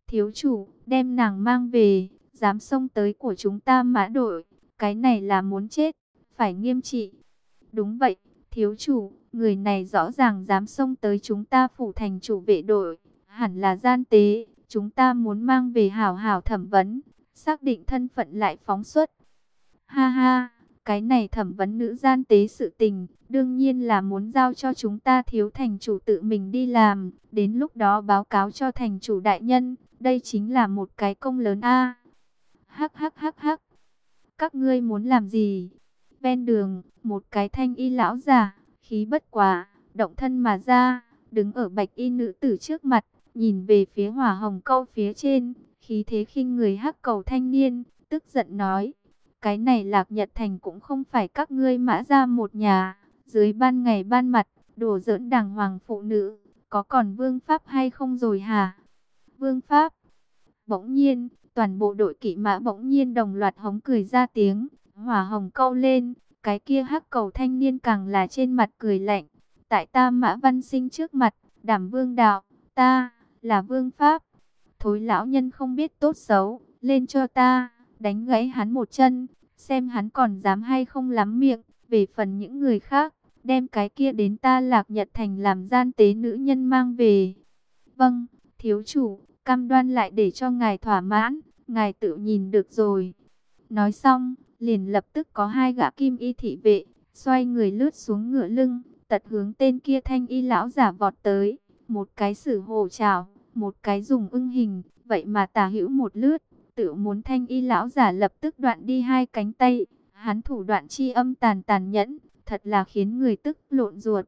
thiếu chủ, đem nàng mang về, dám xông tới của chúng ta Mã đội, cái này là muốn chết, phải nghiêm trị. Đúng vậy, thiếu chủ, người này rõ ràng dám xông tới chúng ta phủ thành chủ vệ đội, hẳn là gian tế, chúng ta muốn mang về hảo hảo thẩm vấn, xác định thân phận lại phóng xuất. Ha ha, cái này thẩm vấn nữ gian tế sự tình, đương nhiên là muốn giao cho chúng ta thiếu thành chủ tự mình đi làm, đến lúc đó báo cáo cho thành chủ đại nhân, đây chính là một cái công lớn a. Hắc hắc hắc hắc, các ngươi muốn làm gì? Ven đường, một cái thanh y lão già, khí bất quá, động thân mà ra, đứng ở bạch y nữ tử trước mặt, nhìn về phía hỏa hồng câu phía trên, khí thế khinh người hắc cầu thanh niên, tức giận nói. Cái này Lạc Nhật Thành cũng không phải các ngươi Mã gia một nhà, dưới ban ngày ban mặt, đùa giỡn đàng hoàng phụ nữ, có còn vương pháp hay không rồi hả? Vương pháp. Bỗng nhiên, toàn bộ đội kỵ mã bỗng nhiên đồng loạt hống cười ra tiếng, hỏa hồng câu lên, cái kia hắc cầu thanh niên càng là trên mặt cười lạnh. Tại ta Mã Văn Sinh trước mặt, đảm vương đạo, ta là vương pháp. Thối lão nhân không biết tốt xấu, lên cho ta, đánh gãy hắn một chân, xem hắn còn dám hay không lắm miệng. Về phần những người khác, đem cái kia đến ta Lạc Nhật Thành làm gian tế nữ nhân mang về. Vâng, thiếu chủ, cam đoan lại để cho ngài thỏa mãn, ngài tự nhìn được rồi. Nói xong, liền lập tức có hai gã kim y thị vệ, xoay người lướt xuống ngựa lưng, tật hướng tên kia thanh y lão giả vọt tới. Một cái sử hổ trảo, một cái dùng ưng hình, vậy mà tả hữu một lướt, tự muốn thanh y lão giả lập tức đoạn đi hai cánh tay. Hắn thủ đoạn chi âm tàn nhẫn, thật là khiến người tức lộn ruột.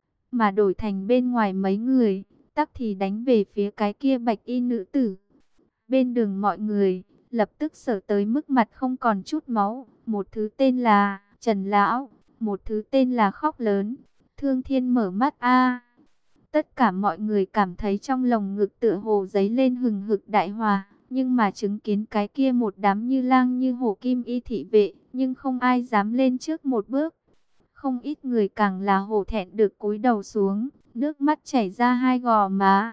Mà đổi thành bên ngoài mấy người, tắc thì đánh về phía cái kia bạch y nữ tử. Bên đường mọi người, lập tức sợ tới mức mặt không còn chút máu. Một thứ tên là Trần Lão, một thứ tên là khóc lớn. Thương Thiên mở mắt a. Tất cả mọi người cảm thấy trong lồng ngực tựa hồ giấy lên hừng hực đại hòa. Nhưng mà chứng kiến cái kia một đám như lang như hổ kim y thị vệ, nhưng không ai dám lên trước một bước. Không ít người càng là hổ thẹn được cúi đầu xuống, nước mắt chảy ra hai gò má.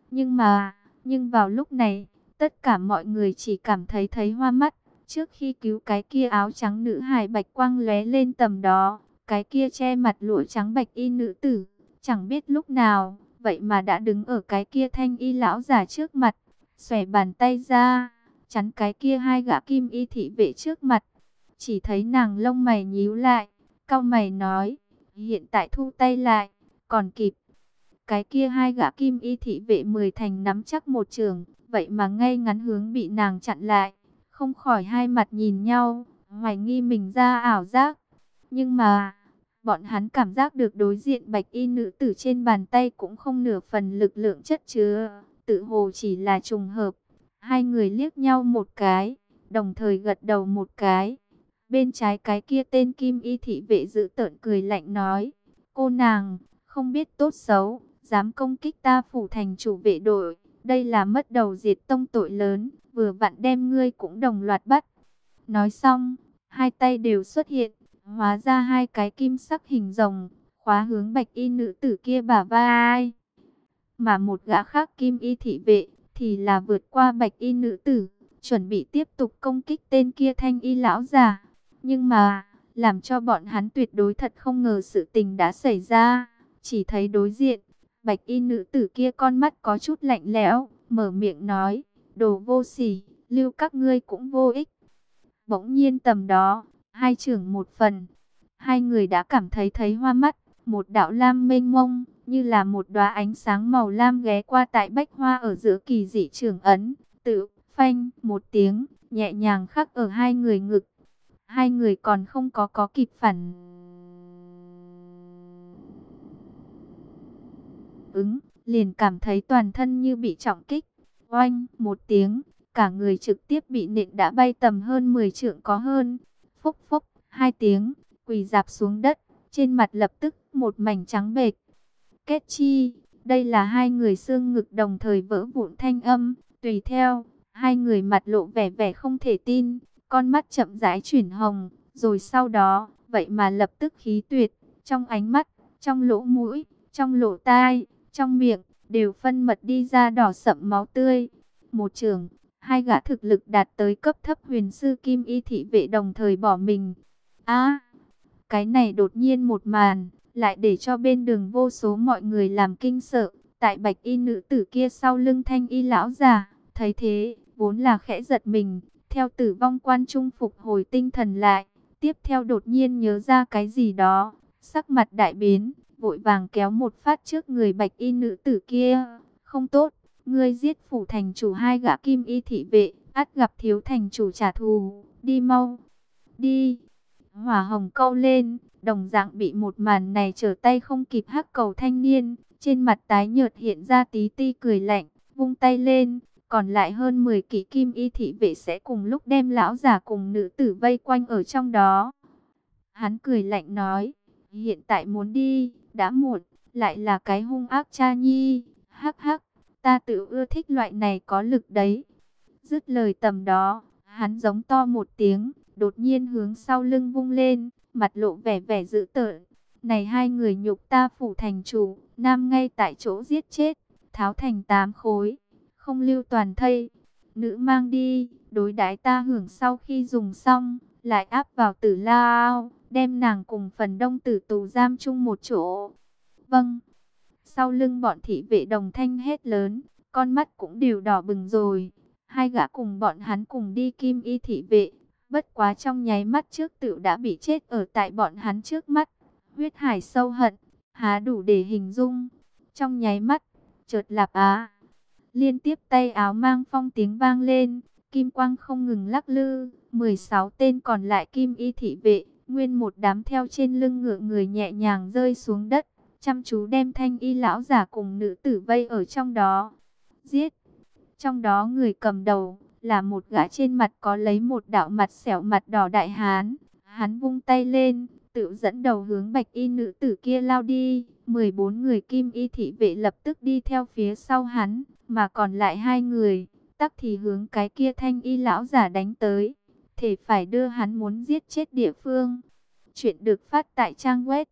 Nhưng vào lúc này, tất cả mọi người chỉ cảm thấy hoa mắt. Trước khi cứu cái kia áo trắng nữ hài bạch quang lóe lên tầm đó, cái kia che mặt lụa trắng bạch y nữ tử, chẳng biết lúc nào, vậy mà đã đứng ở cái kia thanh y lão giả trước mặt, xòe bàn tay ra, chắn cái kia hai gã kim y thị vệ trước mặt. Chỉ thấy nàng lông mày nhíu lại, cau mày nói, hiện tại thu tay lại, còn kịp. Cái kia hai gã kim y thị vệ 10 thành nắm chắc một trường, vậy mà ngay ngắn hướng bị nàng chặn lại, không khỏi hai mặt nhìn nhau, hoài nghi mình ra ảo giác. Nhưng mà, bọn hắn cảm giác được đối diện bạch y nữ tử trên bàn tay cũng không nửa phần lực lượng chất chứa, tự hồ chỉ là trùng hợp. Hai người liếc nhau một cái, đồng thời gật đầu một cái. Bên trái cái kia tên kim y thị vệ giữ tợn cười lạnh nói, cô nàng, không biết tốt xấu, dám công kích ta phủ thành chủ vệ đội, đây là mất đầu diệt tông tội lớn, vừa vặn đem ngươi cũng đồng loạt bắt. Nói xong, hai tay đều xuất hiện, hóa ra hai cái kim sắc hình rồng, khóa hướng bạch y nữ tử kia bả vai. Mà một gã khác kim y thị vệ, thì là vượt qua bạch y nữ tử, chuẩn bị tiếp tục công kích tên kia thanh y lão già. Nhưng mà, làm cho bọn hắn tuyệt đối thật không ngờ sự tình đã xảy ra. Chỉ thấy đối diện, bạch y nữ tử kia con mắt có chút lạnh lẽo, mở miệng nói, đồ vô sỉ, lưu các ngươi cũng vô ích. Bỗng nhiên tầm đó, hai trưởng một phần, hai người đã cảm thấy hoa mắt, một đạo lam mênh mông, như là một đóa ánh sáng màu lam ghé qua tại bách hoa ở giữa kỳ dị trưởng ấn, tự phanh một tiếng, nhẹ nhàng khắc ở hai người ngực. Hai người còn không có kịp phản ứng, liền cảm thấy toàn thân như bị trọng kích. Oanh, một tiếng, cả người trực tiếp bị nện đã bay tầm hơn 10 trượng có hơn. Phốc phốc, hai tiếng, quỳ rạp xuống đất, trên mặt lập tức một mảnh trắng bệch. Kết chi, đây là hai người xương ngực đồng thời vỡ vụn thanh âm, tùy theo, hai người mặt lộ vẻ không thể tin, con mắt chậm rãi chuyển hồng, rồi sau đó, vậy mà lập tức khí tuyệt, trong ánh mắt, trong lỗ mũi, trong lỗ tai, trong miệng, đều phân mật đi ra đỏ sậm máu tươi. một chưởng, hai gã thực lực đạt tới cấp thấp huyền sư kim y thị vệ đồng thời bỏ mình. A, cái này đột nhiên một màn, lại để cho bên đường vô số mọi người làm kinh sợ. Tại bạch y nữ tử kia sau lưng thanh y lão già, thấy thế, vốn là khẽ giật mình, theo tử vong quan trung phục hồi tinh thần lại, tiếp theo đột nhiên nhớ ra cái gì đó, sắc mặt đại biến, vội vàng kéo một phát trước người bạch y nữ tử kia. Không tốt, ngươi giết phủ thành chủ hai gã kim y thị vệ, ắt gặp thiếu thành chủ trả thù, đi mau, đi. Hỏa hồng câu lên, đồng dạng bị một màn này trở tay không kịp hắc cầu thanh niên, trên mặt tái nhợt hiện ra tí ti cười lạnh, vung tay lên, còn lại hơn 10 kỵ kim y thị vệ sẽ cùng lúc đem lão già cùng nữ tử vây quanh ở trong đó. Hắn cười lạnh nói, hiện tại muốn đi, đã muộn, lại là cái hung ác cha nhi, hắc hắc, ta tự ưa thích loại này có lực đấy. Dứt lời tầm đó, hắn giống to một tiếng, đột nhiên hướng sau lưng vung lên, mặt lộ vẻ vẻ dữ tợn. Này hai người nhục ta phủ thành chủ, nam ngay tại chỗ giết chết, tháo thành 8 khối, không lưu toàn thây. Nữ mang đi, đối đãi ta hưởng sau khi dùng xong, lại áp vào tử lao, đem nàng cùng phần đông tử tù giam chung một chỗ. Vâng. Sau lưng bọn thị vệ đồng thanh hét lớn, con mắt cũng đều đỏ bừng rồi. Hai gã cùng bọn hắn cùng đi kim y thị vệ, bất quá trong nháy mắt trước tựu đã bị chết ở tại bọn hắn trước mắt. Huyết hải sâu hận, há đủ để hình dung. Trong nháy mắt, chợt lạp á. Liên tiếp tay áo mang phong tiếng vang lên, kim quang không ngừng lắc lư. 16 tên còn lại kim y thị vệ, nguyên một đám theo trên lưng ngựa người nhẹ nhàng rơi xuống đất, chăm chú đem thanh y lão giả cùng nữ tử vây ở trong đó. Giết! Trong đó người cầm đầu là một gã trên mặt có lấy một đạo mặt sẹo mặt đỏ đại hán. Hắn vung tay lên, tự dẫn đầu hướng bạch y nữ tử kia lao đi. 14 người kim y thị vệ lập tức đi theo phía sau hắn, mà còn lại hai người, tắc thì hướng cái kia thanh y lão giả đánh tới. Thể phải đưa hắn muốn giết chết địa phương. Chuyện được phát tại trang web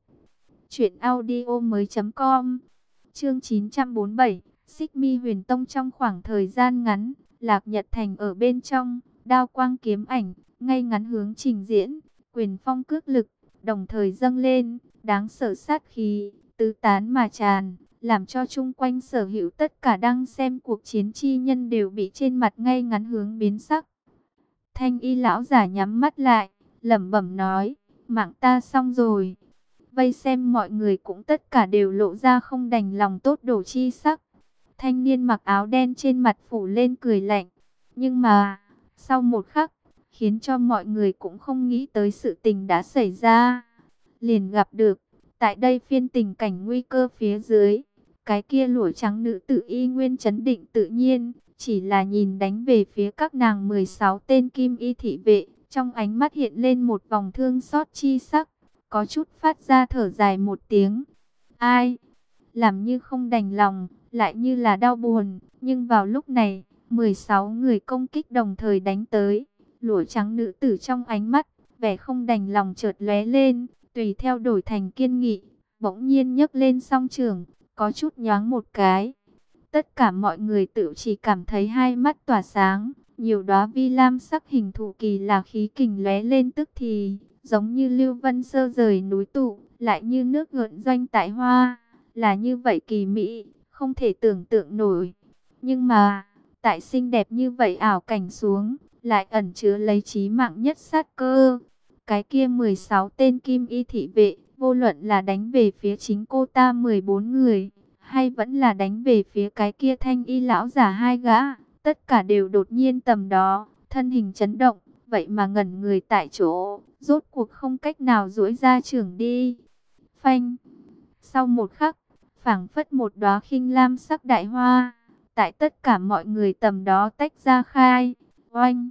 truyệnaudiomoi.com. Chương 947, Xích Mi Huyền Tông. Trong khoảng thời gian ngắn, Lạc Nhật Thành ở bên trong, đao quang kiếm ảnh, ngay ngắn hướng trình diễn, quyền phong cước lực, đồng thời dâng lên, đáng sợ sát khí, tứ tán mà tràn, làm cho chung quanh sở hữu tất cả đang xem cuộc chiến chi nhân đều bị trên mặt ngay ngắn hướng biến sắc. Thanh y lão giả nhắm mắt lại, lẩm bẩm nói, mạng ta xong rồi. Vây xem mọi người cũng tất cả đều lộ ra không đành lòng tốt đổ chi sắc. Thanh niên mặc áo đen trên mặt phủ lên cười lạnh. Nhưng mà, sau một khắc, khiến cho mọi người cũng không nghĩ tới sự tình đã xảy ra. Liền gặp được, tại đây phiên tình cảnh nguy cơ phía dưới, cái kia lụa trắng nữ tử y nguyên trấn định tự nhiên, chỉ là nhìn đánh về phía các nàng 16 tên kim y thị vệ, trong ánh mắt hiện lên một vòng thương xót chi sắc, có chút phát ra thở dài một tiếng. Ai? Làm như không đành lòng, lại như là đau buồn, nhưng vào lúc này, 16 người công kích đồng thời đánh tới, lụa trắng nữ tử trong ánh mắt, vẻ không đành lòng chợt lóe lên, tùy theo đổi thành kiên nghị, bỗng nhiên nhấc lên song trường, có chút nhoáng một cái. Tất cả mọi người tự chỉ cảm thấy hai mắt tỏa sáng, nhiều đóa vi lam sắc hình thù kỳ là khí kình lóe lên tức thì, giống như lưu vân sơ rời núi tụ, lại như nước gợn doanh tại hoa, là như vậy kỳ mỹ, không thể tưởng tượng nổi. Nhưng mà, tại xinh đẹp như vậy ảo cảnh xuống, lại ẩn chứa lấy chí mạng nhất sát cơ. Cái kia 16 tên kim y thị vệ, vô luận là đánh về phía chính cô ta 14 người, hay vẫn là đánh về phía cái kia thanh y lão giả hai gã, tất cả đều đột nhiên tầm đó, thân hình chấn động, vậy mà ngẩn người tại chỗ, rốt cuộc không cách nào duỗi ra chưởng đi. Phanh! Sau một khắc, phảng phất một đóa khinh lam sắc đại hoa, tại tất cả mọi người tầm đó tách ra khai. Oanh!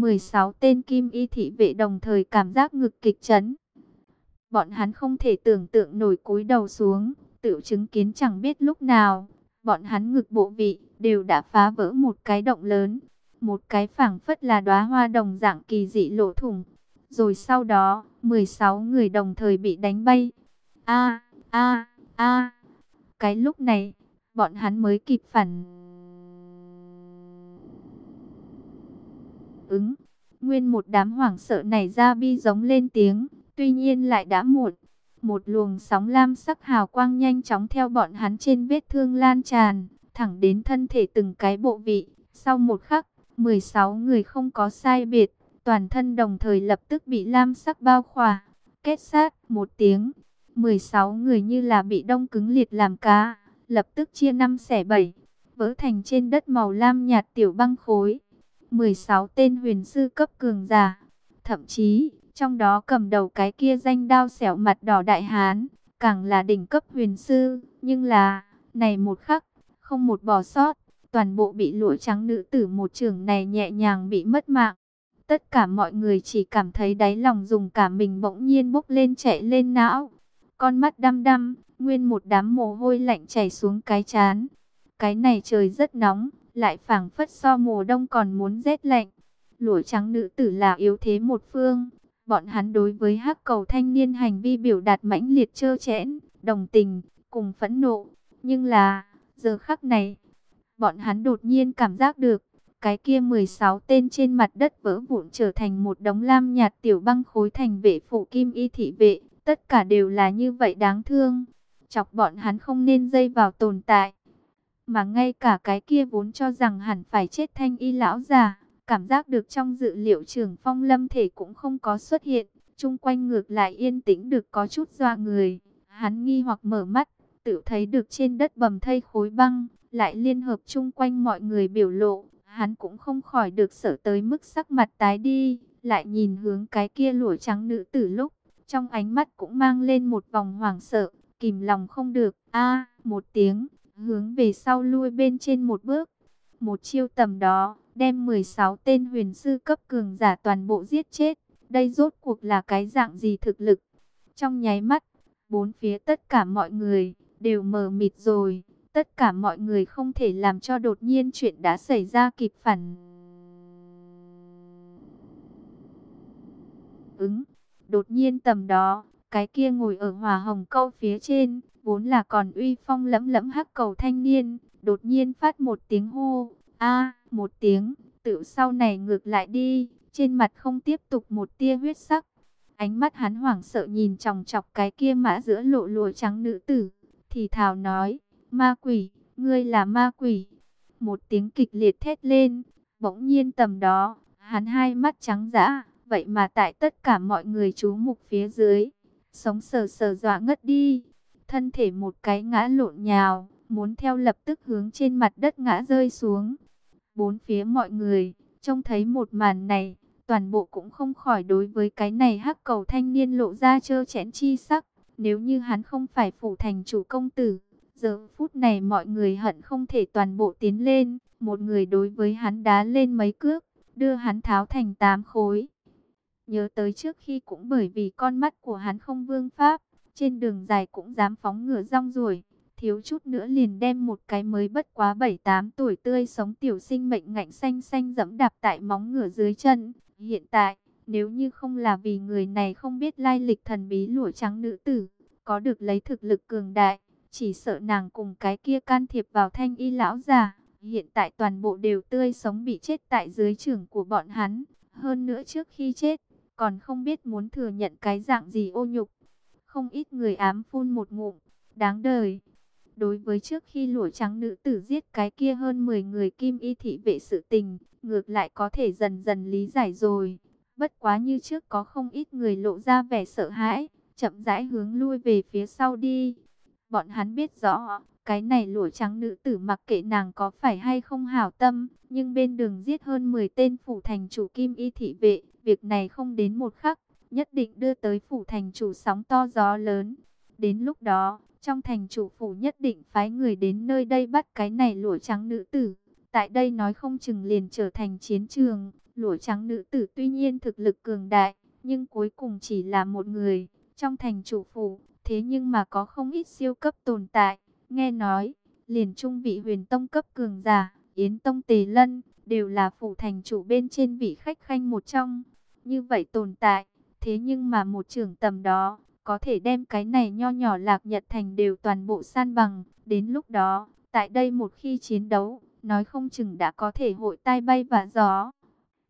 16 tên kim y thị vệ đồng thời cảm giác ngực kịch chấn. Bọn hắn không thể tưởng tượng nổi cúi đầu xuống, tự chứng kiến chẳng biết lúc nào, bọn hắn ngực bộ vị đều đã phá vỡ một cái động lớn, một cái phảng phất là đóa hoa đồng dạng kỳ dị lỗ thủng. Rồi sau đó, 16 người đồng thời bị đánh bay. A a a. Cái lúc này, bọn hắn mới kịp phản Ứng, nguyên một đám hoảng sợ này ra bi giống lên tiếng, tuy nhiên lại đã muộn. Một luồng sóng lam sắc hào quang nhanh chóng theo bọn hắn trên vết thương lan tràn, thẳng đến thân thể từng cái bộ vị. Sau một khắc, 16 người không có sai biệt, toàn thân đồng thời lập tức bị lam sắc bao khỏa. Kết sát một tiếng, 16 người như là bị đông cứng liệt làm cá, lập tức chia năm xẻ bảy, vỡ thành trên đất màu lam nhạt tiểu băng khối. 16 tên huyền sư cấp cường giả, thậm chí trong đó cầm đầu cái kia danh đao xẻo mặt đỏ đại hán, càng là đỉnh cấp huyền sư, nhưng là, này một khắc, không một bỏ sót, toàn bộ bị lụa trắng nữ tử một chưởng này nhẹ nhàng bị mất mạng. Tất cả mọi người chỉ cảm thấy đáy lòng dùng cả mình bỗng nhiên bốc lên chạy lên não. Con mắt đăm đăm, nguyên một đám mồ hôi lạnh chảy xuống cái trán. Cái này trời rất nóng, lại phảng phất so mùa đông còn muốn rét lạnh. Lụa trắng nữ tử là yếu thế một phương. Bọn hắn đối với hắc cầu thanh niên hành vi biểu đạt mãnh liệt trơ trẽn, đồng tình, cùng phẫn nộ. Nhưng là, giờ khắc này, bọn hắn đột nhiên cảm giác được, cái kia 16 tên trên mặt đất vỡ vụn trở thành một đống lam nhạt tiểu băng khối thành vệ phụ kim y thị vệ. Tất cả đều là như vậy đáng thương. Chọc bọn hắn không nên dây vào tồn tại. Mà ngay cả cái kia vốn cho rằng hẳn phải chết thanh y lão già, cảm giác được trong dự liệu Trường Phong lâm thể cũng không có xuất hiện. Chung quanh ngược lại yên tĩnh được có chút dọa người. Hắn nghi hoặc mở mắt, tự thấy được trên đất bầm thây khối băng, lại liên hợp chung quanh mọi người biểu lộ. Hắn cũng không khỏi được sợ tới mức sắc mặt tái đi, lại nhìn hướng cái kia lụa trắng nữ tử lúc. Trong ánh mắt cũng mang lên một vòng hoảng sợ, kìm lòng không được, một tiếng, hướng về sau lui bên trên một bước. Một chiêu tầm đó, đem 16 tên huyền sư cấp cường giả toàn bộ giết chết. Đây rốt cuộc là cái dạng gì thực lực? Trong nháy mắt, bốn phía tất cả mọi người đều mờ mịt rồi. Tất cả mọi người không thể làm cho đột nhiên chuyện đã xảy ra kịp phản ứng. Đột nhiên tầm đó, cái kia ngồi ở hỏa hồng câu phía trên, vốn là còn uy phong lẫm lẫm hắc cầu thanh niên, đột nhiên phát một tiếng hô, một tiếng, tự sau này ngược lại đi, trên mặt không tiếp tục một tia huyết sắc. Ánh mắt hắn hoảng sợ nhìn chòng chọc cái kia mã giữa lộ lụa trắng nữ tử, thì thào nói, ma quỷ, ngươi là ma quỷ. Một tiếng kịch liệt thét lên, bỗng nhiên tầm đó, hắn hai mắt trắng dã. Vậy mà tại tất cả mọi người chú mục phía dưới, sống sờ sờ dọa ngất đi. Thân thể một cái ngã lộn nhào, muốn theo lập tức hướng trên mặt đất ngã rơi xuống. Bốn phía mọi người, trông thấy một màn này, toàn bộ cũng không khỏi đối với cái này hắc cầu thanh niên lộ ra trơ trẽn chi sắc. Nếu như hắn không phải phủ thành chủ công tử, giờ phút này mọi người hận không thể toàn bộ tiến lên, một người đối với hắn đá lên mấy cước, đưa hắn tháo thành 8 khối. Nhớ tới trước khi cũng bởi vì con mắt của hắn không vương pháp, trên đường dài cũng dám phóng ngựa rong ruổi, thiếu chút nữa liền đem một cái mới bất quá 7-8 tuổi tươi sống tiểu sinh mệnh ngạnh xanh xanh dẫm đạp tại móng ngựa dưới chân. Hiện tại, nếu như không là vì người này không biết lai lịch thần bí lụa trắng nữ tử, có được lấy thực lực cường đại, chỉ sợ nàng cùng cái kia can thiệp vào thanh y lão già, hiện tại toàn bộ đều tươi sống bị chết tại dưới chưởng của bọn hắn. Hơn nữa trước khi chết, còn không biết muốn thừa nhận cái dạng gì ô nhục. Không ít người ám phun một ngụm, đáng đời. Đối với trước khi lụa trắng nữ tử giết cái kia hơn 10 người kim y thị vệ sự tình, ngược lại có thể dần dần lý giải rồi. Bất quá như trước có không ít người lộ ra vẻ sợ hãi, chậm rãi hướng lui về phía sau đi. Bọn hắn biết rõ, cái này lụa trắng nữ tử mặc kệ nàng có phải hay không hảo tâm, nhưng bên đường giết hơn 10 tên phủ thành chủ kim y thị vệ, việc này không đến một khắc, nhất định đưa tới phủ thành chủ sóng to gió lớn. Đến lúc đó, trong thành chủ phủ nhất định phái người đến nơi đây bắt cái này lụa trắng nữ tử. Tại đây nói không chừng liền trở thành chiến trường. Lụa trắng nữ tử tuy nhiên thực lực cường đại, nhưng cuối cùng chỉ là một người. Trong thành chủ phủ, thế nhưng mà có không ít siêu cấp tồn tại. Nghe nói, liền trung vị huyền tông cấp cường giả, Yến Tông Tề Lân, đều là phủ thành chủ bên trên vị khách khanh một trong. Như vậy tồn tại, thế nhưng mà một trưởng tầm đó, có thể đem cái này nho nhỏ Lạc Nhật Thành đều toàn bộ san bằng. Đến lúc đó, tại đây một khi chiến đấu, nói không chừng đã có thể hội tai bay vạ gió.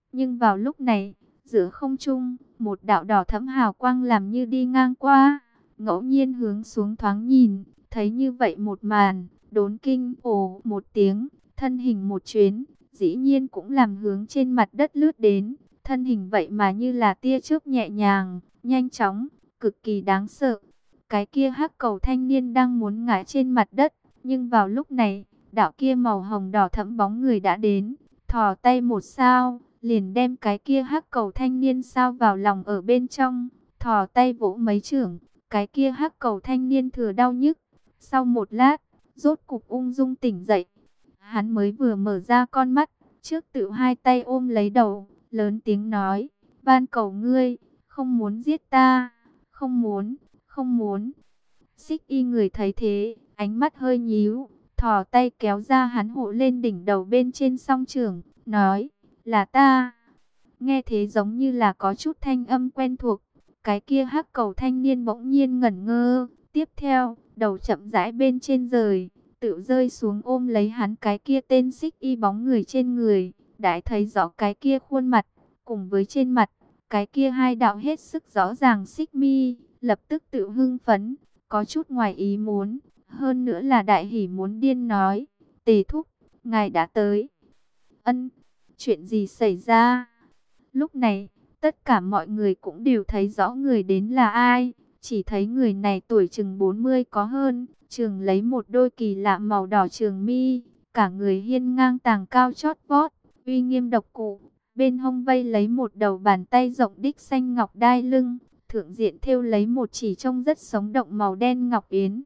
Nhưng vào lúc này, giữa không trung, một đạo đỏ thẫm hào quang làm như đi ngang qua, ngẫu nhiên hướng xuống thoáng nhìn, thấy như vậy một màn, đốn kinh ồ một tiếng, thân hình một chuyến, dĩ nhiên cũng làm hướng trên mặt đất lướt đến, thân hình vậy mà như là tia chớp nhẹ nhàng, nhanh chóng, cực kỳ đáng sợ. Cái kia hắc cầu thanh niên đang muốn ngã trên mặt đất, nhưng vào lúc này, đạo kia màu hồng đỏ thẫm bóng người đã đến, thò tay một sao, liền đem cái kia hắc cầu thanh niên sao vào lòng ở bên trong, thò tay vỗ mấy chưởng, cái kia hắc cầu thanh niên thừa đau nhức. Sau một lát, rốt cục ung dung tỉnh dậy. Hắn mới vừa mở ra con mắt, trước tự hai tay ôm lấy đầu, lớn tiếng nói, van cầu ngươi, không muốn giết ta, không muốn, không muốn. Xích y người thấy thế, ánh mắt hơi nhíu, thò tay kéo ra hắn hộ lên đỉnh đầu bên trên song trường, nói, là ta. Nghe thế giống như là có chút thanh âm quen thuộc, cái kia hắc cầu thanh niên bỗng nhiên ngẩn ngơ, tiếp theo, đầu chậm rãi bên trên rời, tự rơi xuống ôm lấy hắn cái kia tên xích y bóng người trên người, đã thấy rõ cái kia khuôn mặt, cùng với trên mặt, cái kia hai đạo hết sức rõ ràng xích mi, lập tức tự hưng phấn, có chút ngoài ý muốn, hơn nữa là đại hỉ muốn điên nói, Tề thúc, ngài đã tới. Ân, chuyện gì xảy ra? Lúc này, tất cả mọi người cũng đều thấy rõ người đến là ai, chỉ thấy người này tuổi chừng 40 có hơn, trường lấy một đôi kỳ lạ màu đỏ trường mi, cả người hiên ngang tàng cao chót vót, uy nghiêm độc cụ, bên hông vây lấy một đầu bàn tay rộng đích xanh ngọc đai lưng, thượng diện thêu lấy một chỉ trông rất sống động màu đen ngọc yến.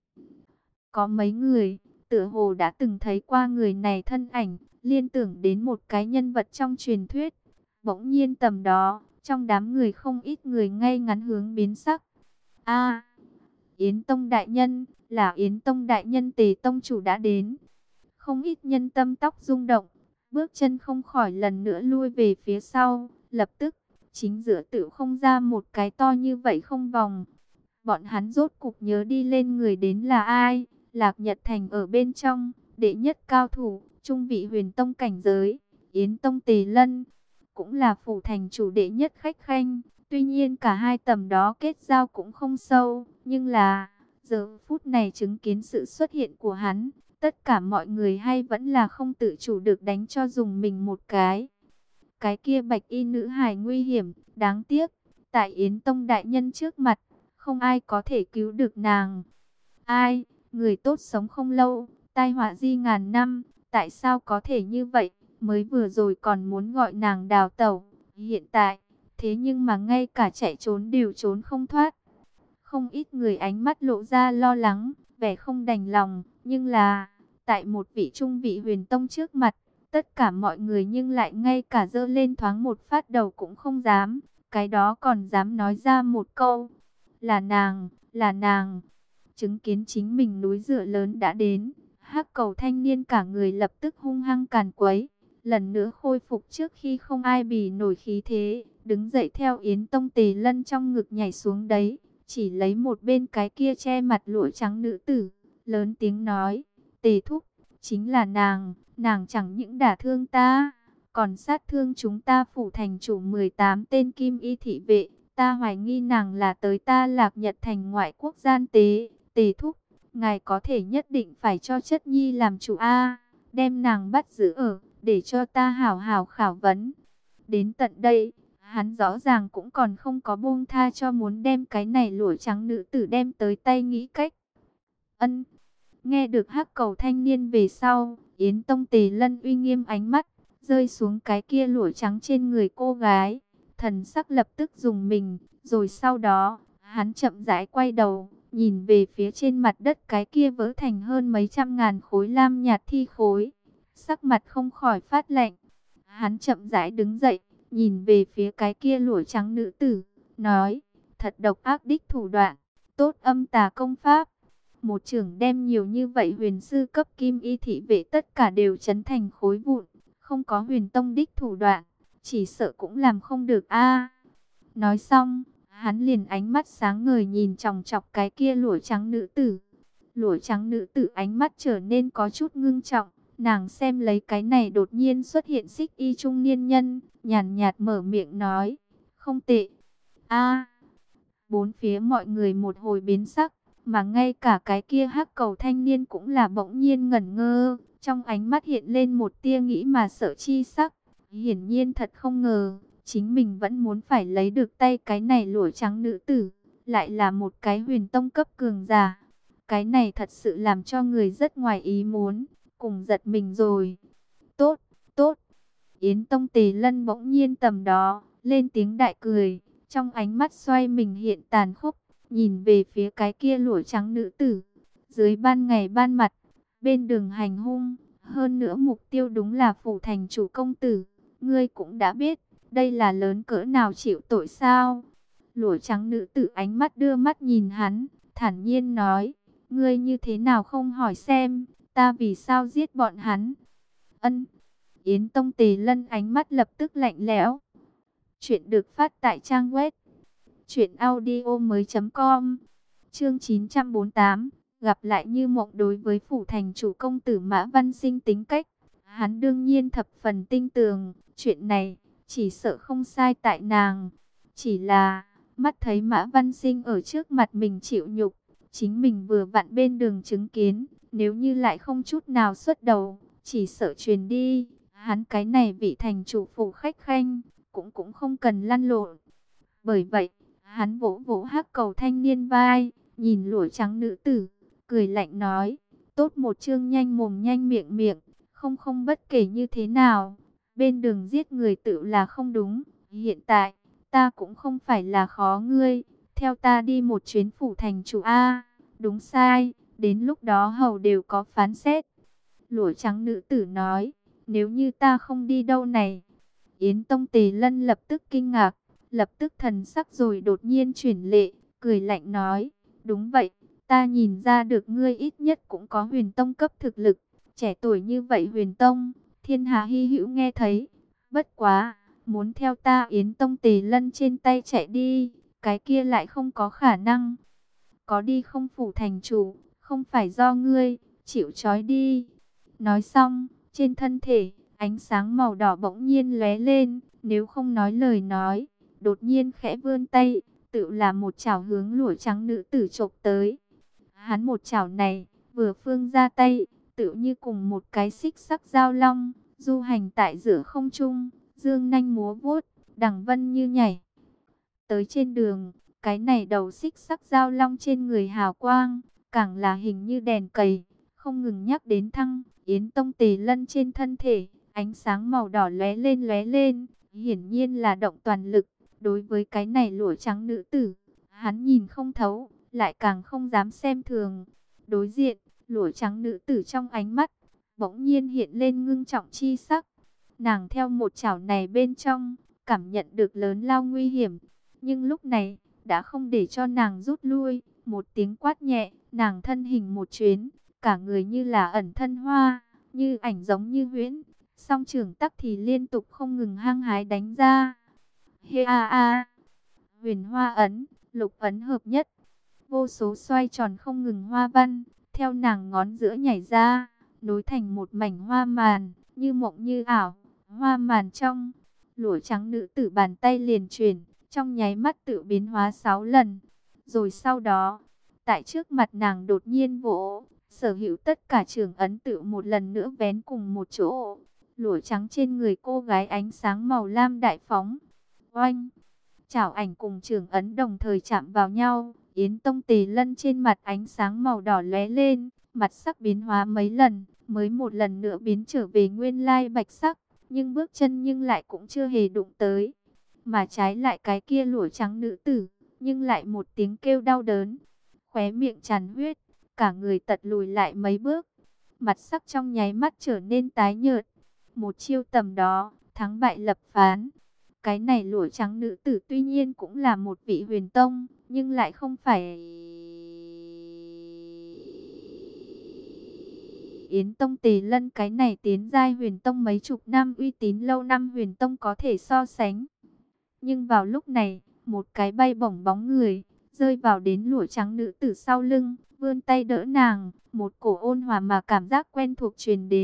Có mấy người, tựa hồ đã từng thấy qua người này thân ảnh, liên tưởng đến một cái nhân vật trong truyền thuyết. Bỗng nhiên tầm đó, trong đám người không ít người ngay ngắn hướng biến sắc. A, Yến Tông đại nhân, là Yến Tông đại nhân Tề tông chủ đã đến. Không ít nhân tâm tóc rung động, bước chân không khỏi lần nữa lui về phía sau, lập tức, chính giữa tự không ra một cái to như vậy không vòng. Bọn hắn rốt cục nhớ đi lên người đến là ai, Lạc Nhật Thành ở bên trong, đệ nhất cao thủ, trung vị huyền tông cảnh giới, Yến Tông Tề Lân, cũng là phủ thành chủ đệ nhất khách khanh. Tuy nhiên cả hai tầm đó kết giao cũng không sâu, nhưng là, giờ phút này chứng kiến sự xuất hiện của hắn, tất cả mọi người hay vẫn là không tự chủ được đánh cho dùng mình một cái. Cái kia bạch y nữ hài nguy hiểm, đáng tiếc, tại Yến Tông đại nhân trước mặt, không ai có thể cứu được nàng. Ai, người tốt sống không lâu, tai họa di ngàn năm, tại sao có thể như vậy? Mới vừa rồi còn muốn gọi nàng đào tẩu, hiện tại, thế nhưng mà ngay cả chạy trốn đều trốn không thoát. Không ít người ánh mắt lộ ra lo lắng, vẻ không đành lòng, nhưng là, tại một vị trung vị huyền tông trước mặt, tất cả mọi người nhưng lại ngay cả giơ lên thoáng một phát đầu cũng không dám, cái đó còn dám nói ra một câu, là nàng, là nàng. Chứng kiến chính mình núi dựa lớn đã đến, hắc cầu thanh niên cả người lập tức hung hăng càn quấy, lần nữa khôi phục trước khi không ai bì nổi khí thế, đứng dậy theo Yến Tông Tề Lân trong ngực nhảy xuống đấy, chỉ lấy một bên cái kia che mặt lụa trắng nữ tử, lớn tiếng nói, Tề thúc, chính là nàng chẳng những đả thương ta, còn sát thương chúng ta phủ thành chủ 18 tên kim y thị vệ, ta hoài nghi nàng là tới ta Lạc Nhật Thành ngoại quốc gian tế. Tề thúc, ngài có thể nhất định phải cho chất nhi làm chủ a, đem nàng bắt giữ ở, để cho ta hảo hảo khảo vấn. Đến tận đây, hắn rõ ràng cũng còn không có buông tha cho muốn đem cái này lụa trắng nữ tử đem tới tay nghĩ cách. Ân, nghe được hắc cầu thanh niên về sau, Yến Tông Tề Lân uy nghiêm ánh mắt, rơi xuống cái kia lụa trắng trên người cô gái. Thần sắc lập tức dùng mình, rồi sau đó, hắn chậm rãi quay đầu, nhìn về phía trên mặt đất cái kia vỡ thành hơn mấy trăm ngàn khối lam nhạt thi khối. Sắc mặt không khỏi phát lạnh. Hắn chậm rãi đứng dậy, nhìn về phía cái kia lụa trắng nữ tử, nói, thật độc ác đích thủ đoạn, tốt âm tà công pháp. Một chưởng đem nhiều như vậy huyền sư cấp kim y thị vệ tất cả đều chấn thành khối vụn, không có huyền tông đích thủ đoạn, chỉ sợ cũng làm không được a. Nói xong, hắn liền ánh mắt sáng ngời nhìn chòng chọc cái kia lụa trắng nữ tử. Lụa trắng nữ tử ánh mắt trở nên có chút ngưng trọng, Nàng xem lấy cái này đột nhiên xuất hiện xích y trung niên nhân, nhàn nhạt mở miệng nói, không tệ. A. Bốn phía mọi người một hồi biến sắc, mà ngay cả cái kia hắc cầu thanh niên cũng là bỗng nhiên ngẩn ngơ, trong ánh mắt hiện lên một tia nghĩ mà sợ chi sắc. Hiển nhiên thật không ngờ, chính mình vẫn muốn phải lấy được tay cái này lụa trắng nữ tử, lại là một cái huyền tông cấp cường giả. Cái này thật sự làm cho người rất ngoài ý muốn, cùng giật mình rồi. Tốt, tốt. Yến Tông Tề Lân bỗng nhiên tầm đó, lên tiếng đại cười, trong ánh mắt xoay mình hiện tàn khốc, nhìn về phía cái kia lụa trắng nữ tử. Dưới ban ngày ban mặt, bên đường hành hung, hơn nữa mục tiêu đúng là phủ thành chủ công tử. Ngươi cũng đã biết, đây là lớn cỡ nào chịu tội sao? Lụa trắng nữ tử ánh mắt đưa mắt nhìn hắn, thản nhiên nói, ngươi như thế nào không hỏi xem, ta vì sao giết bọn hắn? Ân. Yến Tông Tề Lân ánh mắt lập tức lạnh lẽo. Chuyện được phát tại trang web truyệnaudiomoi.com. Chương 948, gặp lại như mộng. Đối với phủ thành chủ công tử Mã Văn Sinh tính cách, hắn đương nhiên thập phần tinh tường, chuyện này chỉ sợ không sai tại nàng. Chỉ là mắt thấy Mã Văn Sinh ở trước mặt mình chịu nhục, chính mình vừa vặn bên đường chứng kiến, nếu như lại không chút nào xuất đầu, chỉ sợ truyền đi, hắn cái này vị thành chủ phủ khách khanh, cũng không cần lăn lộn. Bởi vậy, hắn vỗ vỗ hắc cầu thanh niên vai, nhìn lụa trắng nữ tử, cười lạnh nói, tốt một chương nhanh mồm nhanh miệng miệng, không bất kể như thế nào, bên đường giết người tự là không đúng, hiện tại, ta cũng không phải là khó ngươi, theo ta đi một chuyến phủ thành chủ A, đúng sai, đến lúc đó hầu đều có phán xét. Lụa trắng nữ tử nói, nếu như ta không đi đâu này. Yến Tông Tề Lân lập tức kinh ngạc, lập tức thần sắc rồi đột nhiên chuyển lệ, cười lạnh nói, đúng vậy, ta nhìn ra được ngươi ít nhất cũng có huyền tông cấp thực lực, trẻ tuổi như vậy huyền tông, thiên hạ hy hữu nghe thấy, bất quá, muốn theo ta Yến Tông Tề Lân trên tay chạy đi, cái kia lại không có khả năng. Có đi không phủ thành chủ, không phải do ngươi, chịu trói đi. Nói xong, trên thân thể, ánh sáng màu đỏ bỗng nhiên lóe lên, nếu không nói lời nói, đột nhiên khẽ vươn tay, tự là một chảo hướng lụa trắng nữ tử chộp tới. Hắn một chảo này, vừa phương ra tay, tự như cùng một cái xích sắc dao long, du hành tại giữa không trung, dương nanh múa vuốt, đằng vân như nhảy. Tới trên đường, cái này đầu xích sắc dao long trên người hào quang, càng là hình như đèn cầy, không ngừng nhắc đến thăng, Yến Tông Tề Lân trên thân thể, ánh sáng màu đỏ lóe lên, hiển nhiên là động toàn lực. Đối với cái này lụa trắng nữ tử, hắn nhìn không thấu, lại càng không dám xem thường. Đối diện, lụa trắng nữ tử trong ánh mắt, bỗng nhiên hiện lên ngưng trọng chi sắc. Nàng theo một chảo này bên trong, cảm nhận được lớn lao nguy hiểm. Nhưng lúc này, đã không để cho nàng rút lui. Một tiếng quát nhẹ, nàng thân hình một chuyến, cả người như là ẩn thân hoa, như ảnh giống như huyễn. Song trưởng tắc thì liên tục không ngừng hăng hái đánh ra. Hê a a, huyền hoa ấn, lục ấn hợp nhất. Vô số xoay tròn không ngừng hoa văn, theo nàng ngón giữa nhảy ra, nối thành một mảnh hoa màn, như mộng như ảo. Hoa màn trong, lụa trắng nữ tử bàn tay liền chuyển, trong nháy mắt tự biến hóa 6 lần. Rồi sau đó, tại trước mặt nàng đột nhiên vỗ, sở hữu tất cả trường ấn tự một lần nữa vén cùng một chỗ. Lụa trắng trên người cô gái ánh sáng màu lam đại phóng. Oanh! Chảo ảnh cùng trường ấn đồng thời chạm vào nhau. Yến Tông Tề Lân trên mặt ánh sáng màu đỏ lóe lên, mặt sắc biến hóa mấy lần, mới một lần nữa biến trở về nguyên lai bạch sắc. Nhưng bước chân nhưng lại cũng chưa hề đụng tới. Mà trái lại cái kia lụa trắng nữ tử, nhưng lại một tiếng kêu đau đớn. Khóe miệng tràn huyết, cả người tật lùi lại mấy bước. Mặt sắc trong nháy mắt trở nên tái nhợt. Một chiêu tầm đó, thắng bại lập phán. Cái này lụa trắng nữ tử tuy nhiên cũng là một vị huyền tông, nhưng lại không phải Yến Tông Tề Lân cái này tiến giai huyền tông mấy chục năm uy tín lâu năm huyền tông có thể so sánh. Nhưng vào lúc này, một cái bay bổng bóng người, rơi vào đến lụa trắng nữ tử sau lưng, vươn tay đỡ nàng, một cổ ôn hòa mà cảm giác quen thuộc truyền đến,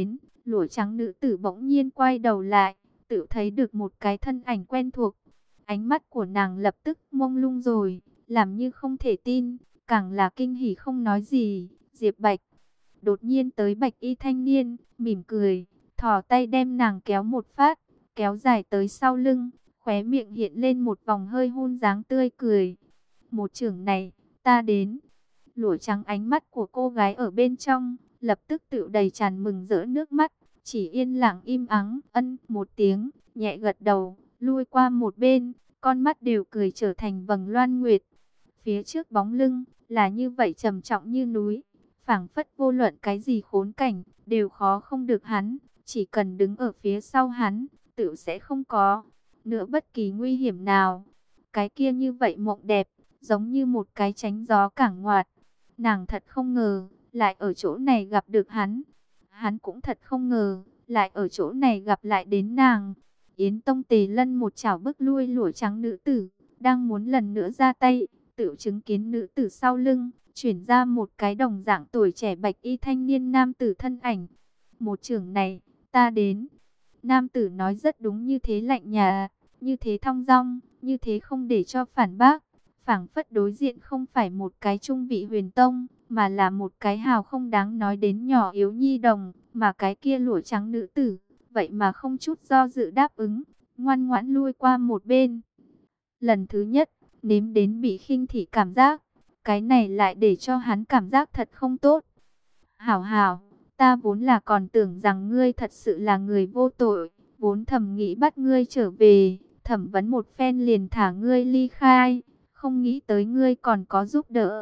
Lụa trắng nữ tử bỗng nhiên quay đầu lại, tự thấy được một cái thân ảnh quen thuộc. Ánh mắt của nàng lập tức mông lung rồi, làm như không thể tin, càng là kinh hỉ không nói gì. Diệp Bạch. Đột nhiên tới bạch y thanh niên, mỉm cười, thò tay đem nàng kéo một phát, kéo dài tới sau lưng, khóe miệng hiện lên một vòng hơi hun dáng tươi cười. Một chưởng này, ta đến. Lụa trắng ánh mắt của cô gái ở bên trong, lập tức tựu đầy tràn mừng rỡ nước mắt, chỉ yên lặng im ắng, ân một tiếng, nhẹ gật đầu, lui qua một bên, con mắt đều cười trở thành vầng loan nguyệt. Phía trước bóng lưng, là như vậy trầm trọng như núi, phảng phất vô luận cái gì khốn cảnh, đều khó không được hắn, chỉ cần đứng ở phía sau hắn, tựu sẽ không có nữa bất kỳ nguy hiểm nào. Cái kia như vậy mộng đẹp, giống như một cái tránh gió cảng ngoạt. Nàng thật không ngờ, lại ở chỗ này gặp được hắn. Hắn cũng thật không ngờ, lại ở chỗ này gặp lại đến nàng. Yến Tông Tề Lân một chảo bức lui lụa trắng nữ tử, đang muốn lần nữa ra tay, tự chứng kiến nữ tử sau lưng, chuyển ra một cái đồng dạng tuổi trẻ bạch y thanh niên nam tử thân ảnh. Một chưởng này, ta đến. Nam tử nói rất đúng, như thế lạnh nhạt, như thế thong dong, như thế không để cho phản bác. Phảng phất đối diện không phải một cái trung vị huyền tông, mà là một cái hào không đáng nói đến nhỏ yếu nhi đồng, mà cái kia lụa trắng nữ tử, vậy mà không chút do dự đáp ứng, ngoan ngoãn lui qua một bên. Lần thứ nhất, nếm đến bị khinh thị cảm giác, cái này lại để cho hắn cảm giác thật không tốt. Hảo hảo, ta vốn là còn tưởng rằng ngươi thật sự là người vô tội, vốn thầm nghĩ bắt ngươi trở về, thẩm vấn một phen liền thả ngươi ly khai, không nghĩ tới ngươi còn có giúp đỡ.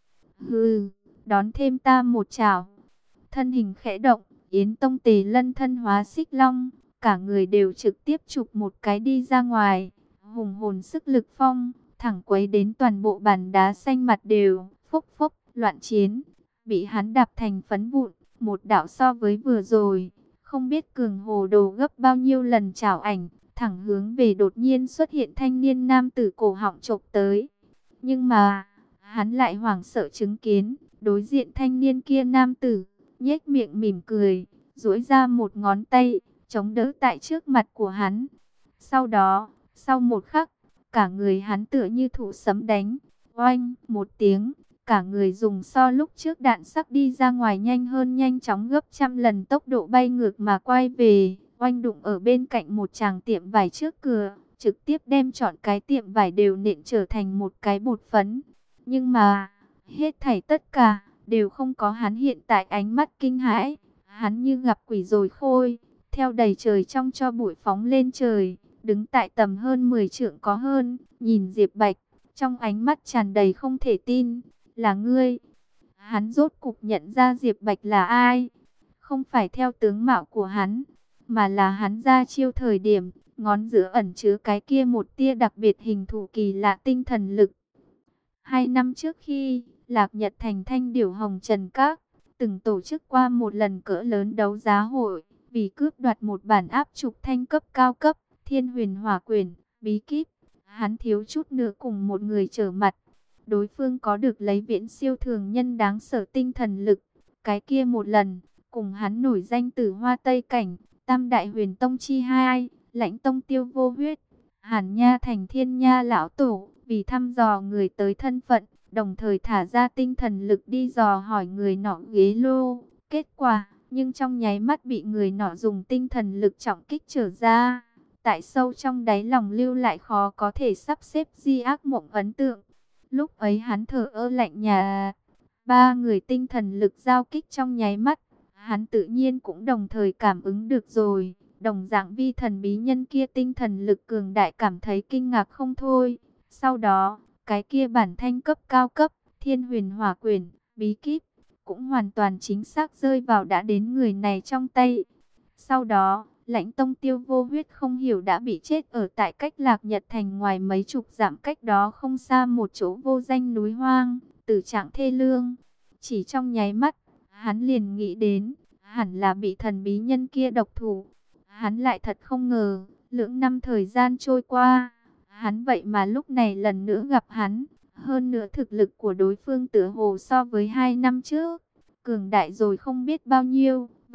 Hừ, đón thêm ta một chảo. Thân hình khẽ động, Yến Tông Tề Lân thân hóa xích long, cả người đều trực tiếp chụp một cái đi ra ngoài, hùng hồn sức lực phong, thẳng quấy đến toàn bộ bàn đá xanh mặt đều, phốc phốc, loạn chiến, bị hắn đạp thành phấn vụn, một đạo so với vừa rồi, không biết cường hồ đồ gấp bao nhiêu lần chảo ảnh, thẳng hướng về đột nhiên xuất hiện thanh niên nam tử cổ họng chộp tới. Nhưng mà, hắn lại hoảng sợ chứng kiến, đối diện thanh niên kia nam tử, nhếch miệng mỉm cười, duỗi ra một ngón tay, chống đỡ tại trước mặt của hắn. Sau đó, sau một khắc, cả người hắn tựa như thụ sấm đánh, oanh một tiếng, cả người dùng so lúc trước đạn sắc đi ra ngoài nhanh hơn nhanh chóng gấp trăm lần tốc độ bay ngược mà quay về, oanh đụng ở bên cạnh một tràng tiệm vải trước cửa, trực tiếp đem trọn cái tiệm vải đều nện trở thành một cái bột phấn. Nhưng mà, hết thảy tất cả, đều không có hắn hiện tại ánh mắt kinh hãi, hắn như gặp quỷ rồi khôi, theo đầy trời trong cho bụi phóng lên trời, đứng tại tầm hơn 10 trượng có hơn, nhìn Diệp Bạch, trong ánh mắt tràn đầy không thể tin, là ngươi. Hắn rốt cục nhận ra Diệp Bạch là ai, không phải theo tướng mạo của hắn, mà là hắn ra chiêu thời điểm, ngón giữa ẩn chứa cái kia một tia đặc biệt hình thù kỳ lạ tinh thần lực. 2 năm trước khi Lạc Nhật thành Thanh Điểu Hồng Trần Các từng tổ chức qua một lần cỡ lớn đấu giá hội, vì cướp đoạt một bản áp trục thanh cấp cao cấp, Thiên Huyền Hỏa Quyển, bí kíp, hắn thiếu chút nữa cùng một người trở mặt. Đối phương có được lấy viễn siêu thường nhân đáng sợ tinh thần lực, cái kia một lần, cùng hắn nổi danh Tử Hoa Tây Cảnh, Tam Đại Huyền Tông chi hai, Lãnh Tông Tiêu Vô Huyết, Hàn Nha thành Thiên Nha lão tổ, vì thăm dò người tới thân phận, đồng thời thả ra tinh thần lực đi dò hỏi người nọ ghế lô. Kết quả, nhưng trong nháy mắt bị người nọ dùng tinh thần lực trọng kích trở ra. Tại sâu trong đáy lòng lưu lại khó có thể sắp xếp di ác mộng ấn tượng. Lúc ấy hắn thở ơ lạnh nhạt, ba người tinh thần lực giao kích trong nháy mắt, hắn tự nhiên cũng đồng thời cảm ứng được rồi. Đồng dạng vi thần bí nhân kia tinh thần lực cường đại cảm thấy kinh ngạc không thôi. Sau đó, cái kia bản thanh cấp cao cấp, Thiên Huyền Hỏa Quyển, bí kíp, cũng hoàn toàn chính xác rơi vào đã đến người này trong tay. Sau đó, Lãnh Tông Tiêu Vô Huyết không hiểu đã bị chết ở tại cách Lạc Nhật thành ngoài mấy chục dặm cách đó không xa một chỗ vô danh núi hoang, tử trạng thê lương. Chỉ trong nháy mắt, hắn liền nghĩ đến, hẳn là bị thần bí nhân kia độc thủ. Hắn lại thật không ngờ, lưỡng năm thời gian trôi qua, hắn vậy mà lúc này lần nữa gặp hắn. Hơn nữa thực lực của đối phương tựa hồ so với 2 năm trước, cường đại rồi không biết bao nhiêu.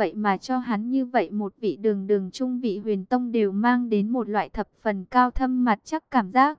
vậy mà cho hắn như vậy một vị đường đường trung vị huyền tông đều mang đến một loại thập phần cao thâm mặt chắc cảm giác.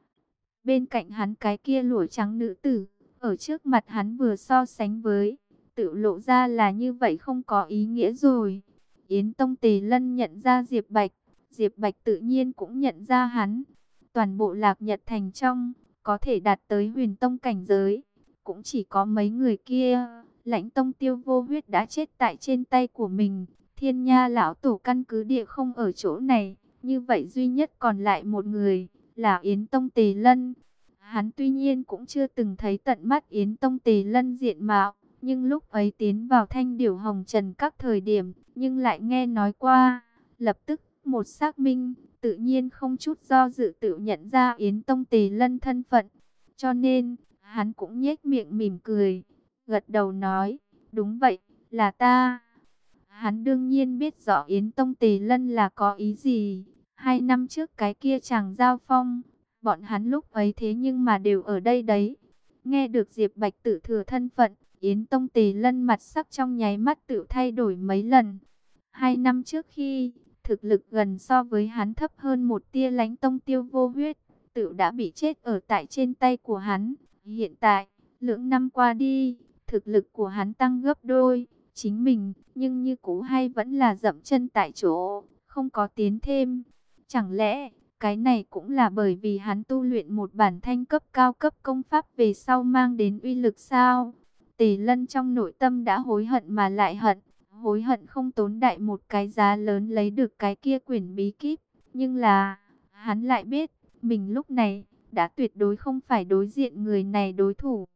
Bên cạnh hắn cái kia lụa trắng nữ tử, ở trước mặt hắn vừa so sánh với, tự lộ ra là như vậy không có ý nghĩa rồi. Yến Tông Tề Lân nhận ra Diệp Bạch, Diệp Bạch tự nhiên cũng nhận ra hắn. Toàn bộ Lạc Nhật Thành trong, có thể đạt tới huyền tông cảnh giới, cũng chỉ có mấy người kia. Lãnh Tông Tiêu Vô Huyết đã chết tại trên tay của mình. Thiên Nha lão tổ căn cứ địa không ở chỗ này, như vậy duy nhất còn lại một người là Yến Tông Tề Lân. Hắn tuy nhiên cũng chưa từng thấy tận mắt Yến Tông Tề Lân diện mạo, nhưng lúc ấy tiến vào Thanh Điểu Hồng Trần các thời điểm, nhưng lại nghe nói qua, lập tức một xác minh, tự nhiên không chút do dự tự nhận ra Yến Tông Tề Lân thân phận. Cho nên, hắn cũng nhếch miệng mỉm cười, gật đầu nói, đúng vậy, là ta. Hắn đương nhiên biết rõ Yến Tông Tề Lân là có ý gì. 2 năm trước cái kia chàng giao phong, bọn hắn lúc ấy thế nhưng mà đều ở đây đấy. Nghe được Diệp Bạch tự thừa thân phận, Yến Tông Tề Lân mặt sắc trong nháy mắt tự thay đổi mấy lần. 2 năm trước khi thực lực gần so với hắn thấp hơn một tia Lãnh Tông Tiêu Vô Huyết, tự đã bị chết ở tại trên tay của hắn. Hiện tại, lưỡng năm qua đi, thực lực của hắn tăng gấp đôi. Chính mình, nhưng như cũ hay vẫn là dậm chân tại chỗ, không có tiến thêm. Chẳng lẽ, cái này cũng là bởi vì hắn tu luyện một bản thanh cấp cao cấp công pháp về sau mang đến uy lực sao? Tề Lân trong nội tâm đã hối hận mà lại hận, hối hận không tốn đại một cái giá lớn lấy được cái kia quyển bí kíp. Nhưng là, hắn lại biết, mình lúc này, đã tuyệt đối không phải đối diện người này đối thủ.